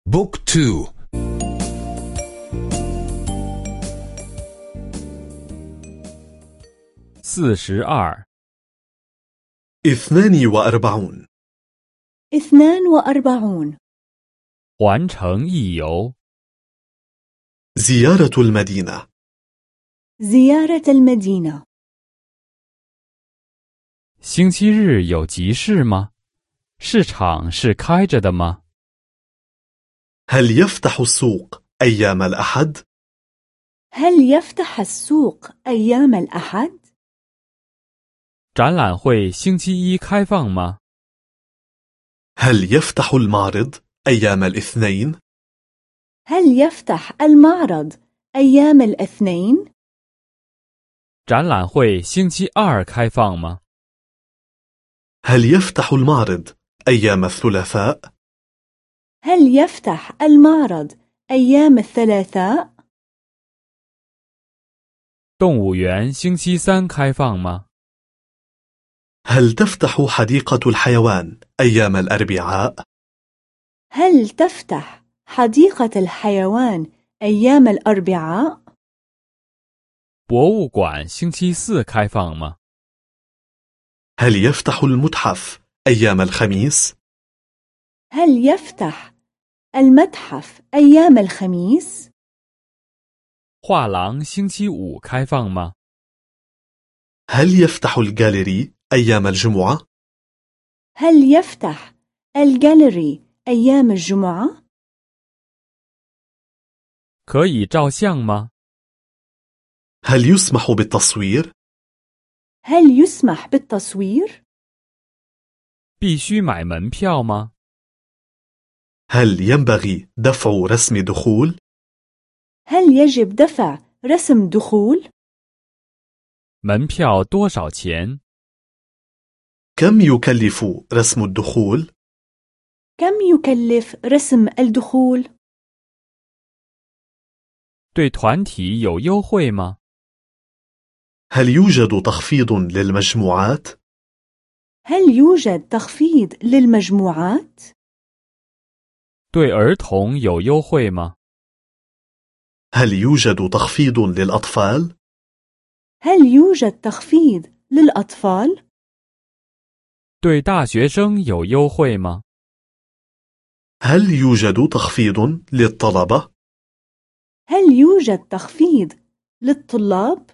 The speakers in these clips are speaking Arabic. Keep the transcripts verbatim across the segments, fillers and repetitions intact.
بوك تو. 42 اثنان وأربعون. اثنان وأربعون. 环城一游 زيارة المدينة. زيارة المدينة. 星期日有集市吗？市场是开着的吗？ هل يفتح السوق أيام الأحد؟ هل يفتح السوق أيام الأحد؟ 展览会星期一开放吗？ هل يفتح المعرض أيام الاثنين؟ هل يفتح المعرض أيام الاثنين؟ 展览会星期二开放吗？ هل يفتح المعرض أيام الثلاثاء؟ هل يفتح المعرض أيام الثلاثاء؟ 动物园星期三开放吗？ هل تفتح حديقة الحيوان أيام الأربعاء؟ هل تفتح حديقة الحيوان أيام الأربعاء؟ 博物馆星期四开放吗？ هل يفتح المتحف أيام الخميس؟ هل يفتح المتحف أيام الخميس؟ 画廊星期五开放吗？ هل يفتح الجاليري أيام الجمعة؟ هل يفتح الجاليري أيام الجمعة؟ 可以照相吗？ هل يسمح بالتصوير؟ هل يسمح بالتصوير؟ 必须买门票吗？ هل ينبغي دفع رسم دخول؟ هل يجب دفع رسم دخول؟ 门票多少钱？ كم يكلف رسم الدخول؟ كم يكلف رسم الدخول؟ 对团体有优惠吗？ هل يوجد تخفيض للمجموعات؟ هل يوجد تخفيض للمجموعات؟ 对儿童有优惠吗？ هل يوجد تخفيض للأطفال؟ هل يوجد تخفيض للأطفال؟ 对大学生有优惠吗？ هل يوجد تخفيض للطلبة؟ هل يوجد تخفيض للطلاب؟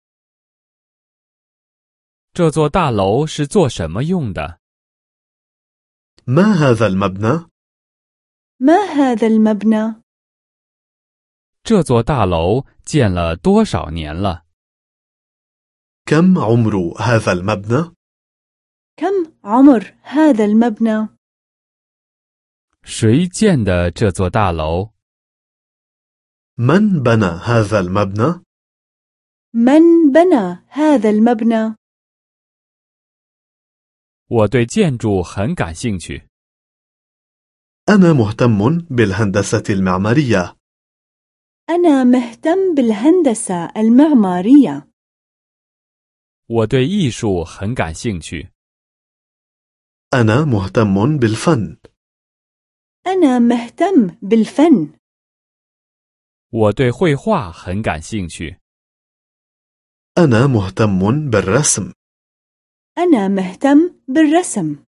这座大楼是做什么用的？ ما هذا المبنى؟ ما هذا المبنى؟ 这座大楼建了多少年了？ كم عمر هذا المبنى؟ كم عمر هذا المبنى؟ 谁建的这座大楼？ من بنى هذا المبنى؟ من بنى هذا المبنى؟ 我对建筑很感兴趣。 أنا مهتم بالهندسة المعمارية. أنا مهتم بالهندسة المعمارية. 我对艺术很感兴趣。 أنا مهتم بالفن. أنا مهتم بالفن. 我对绘画很感兴趣。 أنا مهتم بالرسم. أنا مهتم بالرسم.